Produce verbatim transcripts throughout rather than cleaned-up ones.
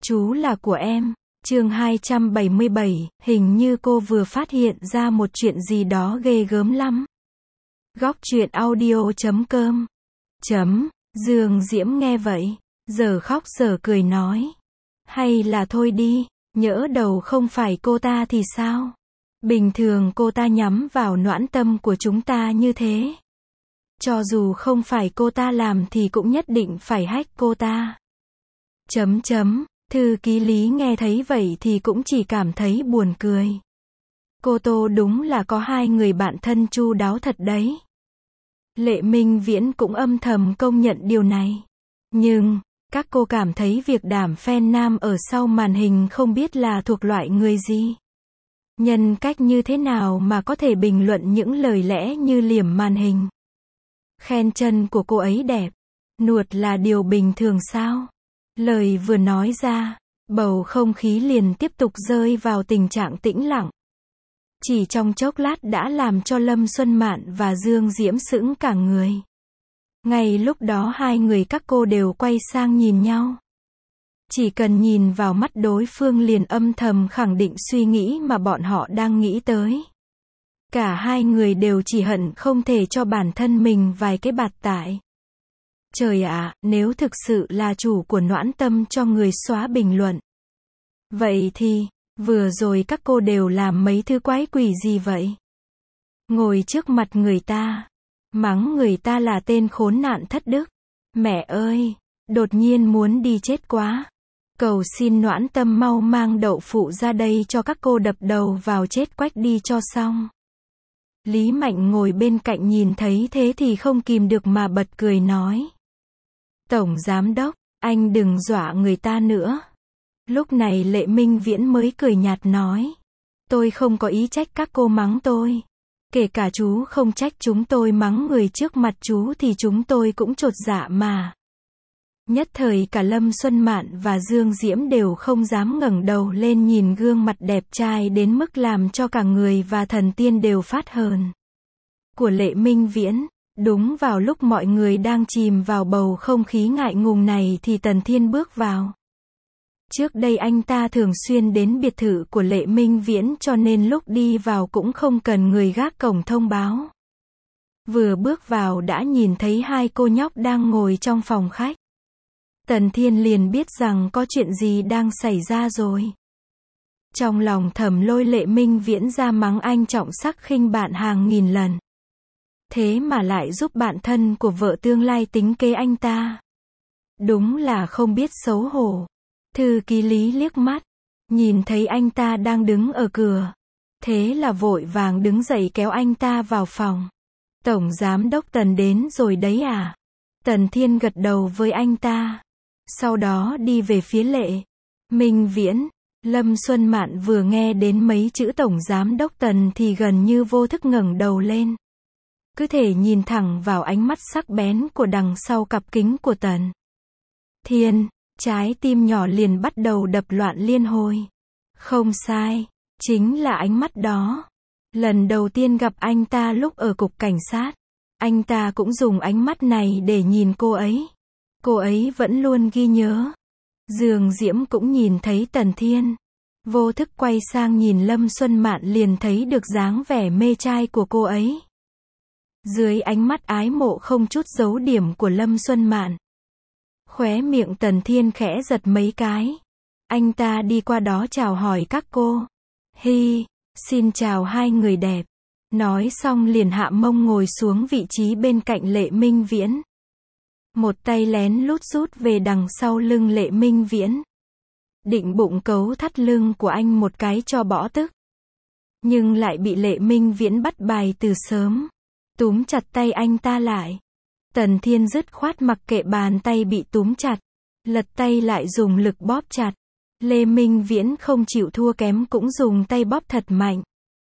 Chú là của em. Chương hai trăm bảy mươi bảy, hình như cô vừa phát hiện ra một chuyện gì đó ghê gớm lắm. Góc truyện audio chấm com chấm, Dương Diễm nghe vậy, giờ khóc giờ cười nói. Hay là thôi đi, nhỡ đầu không phải cô ta thì sao? Bình thường cô ta nhắm vào noãn tâm của chúng ta như thế. Cho dù không phải cô ta làm thì cũng nhất định phải hách cô ta. Chấm chấm, thư ký Lý nghe thấy vậy thì cũng chỉ cảm thấy buồn cười. Cô Tô đúng là có hai người bạn thân chu đáo thật đấy. Lệ Minh Viễn cũng âm thầm công nhận điều này. Nhưng, các cô cảm thấy việc đảm fan nam ở sau màn hình không biết là thuộc loại người gì. Nhân cách như thế nào mà có thể bình luận những lời lẽ như liềm màn hình. Khen chân của cô ấy đẹp, nuột là điều bình thường sao? Lời vừa nói ra, bầu không khí liền tiếp tục rơi vào tình trạng tĩnh lặng. Chỉ trong chốc lát đã làm cho Lâm Xuân Mạn và Dương Diễm sững cả người. Ngay lúc đó hai người các cô đều quay sang nhìn nhau. Chỉ cần nhìn vào mắt đối phương liền âm thầm khẳng định suy nghĩ mà bọn họ đang nghĩ tới. Cả hai người đều chỉ hận không thể cho bản thân mình vài cái bạt tải. Trời ạ, nếu thực sự là chủ của noãn tâm cho người xóa bình luận. Vậy thì, vừa rồi các cô đều làm mấy thứ quái quỷ gì vậy? Ngồi trước mặt người ta, mắng người ta là tên khốn nạn thất đức. Mẹ ơi, đột nhiên muốn đi chết quá. Cầu xin noãn tâm mau mang đậu phụ ra đây cho các cô đập đầu vào chết quách đi cho xong. Lý Mạnh ngồi bên cạnh nhìn thấy thế thì không kìm được mà bật cười nói. Tổng Giám Đốc, anh đừng dọa người ta nữa. Lúc này Lệ Minh Viễn mới cười nhạt nói. Tôi không có ý trách các cô mắng tôi. Kể cả chú không trách chúng tôi mắng người trước mặt chú thì chúng tôi cũng chột dạ mà. Nhất thời cả Lâm Xuân Mạn và Dương Diễm đều không dám ngẩng đầu lên nhìn gương mặt đẹp trai đến mức làm cho cả người và thần tiên đều phát hờn. Của Lệ Minh Viễn. Đúng vào lúc mọi người đang chìm vào bầu không khí ngại ngùng này thì Tần Thiên bước vào. Trước đây anh ta thường xuyên đến biệt thự của Lệ Minh Viễn cho nên lúc đi vào cũng không cần người gác cổng thông báo. Vừa bước vào đã nhìn thấy hai cô nhóc đang ngồi trong phòng khách. Tần Thiên liền biết rằng có chuyện gì đang xảy ra rồi. Trong lòng thầm lôi Lệ Minh Viễn ra mắng anh trọng sắc khinh bạn hàng nghìn lần. Thế mà lại giúp bạn thân của vợ tương lai tính kế anh ta. Đúng là không biết xấu hổ. Thư ký Lý liếc mắt, nhìn thấy anh ta đang đứng ở cửa. Thế là vội vàng đứng dậy kéo anh ta vào phòng. Tổng Giám Đốc Tần đến rồi đấy à? Tần Thiên gật đầu với anh ta. Sau đó đi về phía Lệ Minh Viễn. Lâm Xuân Mạn vừa nghe đến mấy chữ Tổng Giám Đốc Tần thì gần như vô thức ngẩng đầu lên. Cứ thể nhìn thẳng vào ánh mắt sắc bén của đằng sau cặp kính của Tần Thiên, trái tim nhỏ liền bắt đầu đập loạn liên hồi. Không sai, chính là ánh mắt đó. Lần đầu tiên gặp anh ta lúc ở cục cảnh sát, anh ta cũng dùng ánh mắt này để nhìn cô ấy. Cô ấy vẫn luôn ghi nhớ. Dương Diễm cũng nhìn thấy Tần Thiên. Vô thức quay sang nhìn Lâm Xuân Mạn liền thấy được dáng vẻ mê trai của cô ấy. Dưới ánh mắt ái mộ không chút giấu điểm của Lâm Xuân Mạn. Khóe miệng Tần Thiên khẽ giật mấy cái. Anh ta đi qua đó chào hỏi các cô. Hi, xin chào hai người đẹp. Nói xong liền hạ mông ngồi xuống vị trí bên cạnh Lệ Minh Viễn. Một tay lén lút rút về đằng sau lưng Lệ Minh Viễn. Định bụng cấu thắt lưng của anh một cái cho bỏ tức. Nhưng lại bị Lệ Minh Viễn bắt bài từ sớm. Túm chặt tay anh ta lại. Tần Thiên dứt khoát mặc kệ bàn tay bị túm chặt. Lật tay lại dùng lực bóp chặt. Lê Minh Viễn không chịu thua kém cũng dùng tay bóp thật mạnh.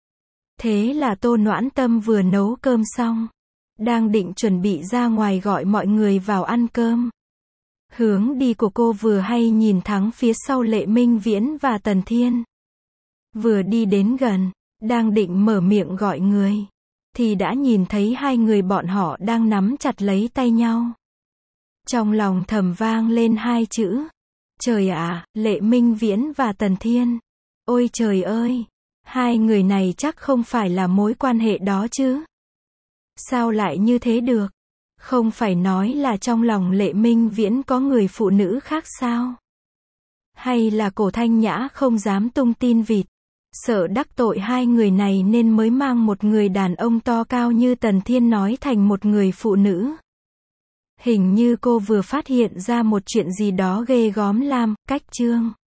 Thế là Tô Noãn Tâm vừa nấu cơm xong. Đang định chuẩn bị ra ngoài gọi mọi người vào ăn cơm. Hướng đi của cô vừa hay nhìn thẳng phía sau Lệ Minh Viễn và Tần Thiên. Vừa đi đến gần, đang định mở miệng gọi người. Thì đã nhìn thấy hai người bọn họ đang nắm chặt lấy tay nhau. Trong lòng thầm vang lên hai chữ. Trời ạ, Lệ Minh Viễn và Tần Thiên. Ôi trời ơi, hai người này chắc không phải là mối quan hệ đó chứ. Sao lại như thế được? Không phải nói là trong lòng Lệ Minh Viễn có người phụ nữ khác sao? Hay là Cổ Thanh Nhã không dám tung tin vịt, sợ đắc tội hai người này nên mới mang một người đàn ông to cao như Tần Thiên nói thành một người phụ nữ. Hình như cô vừa phát hiện ra một chuyện gì đó ghê gớm lắm, cách chương.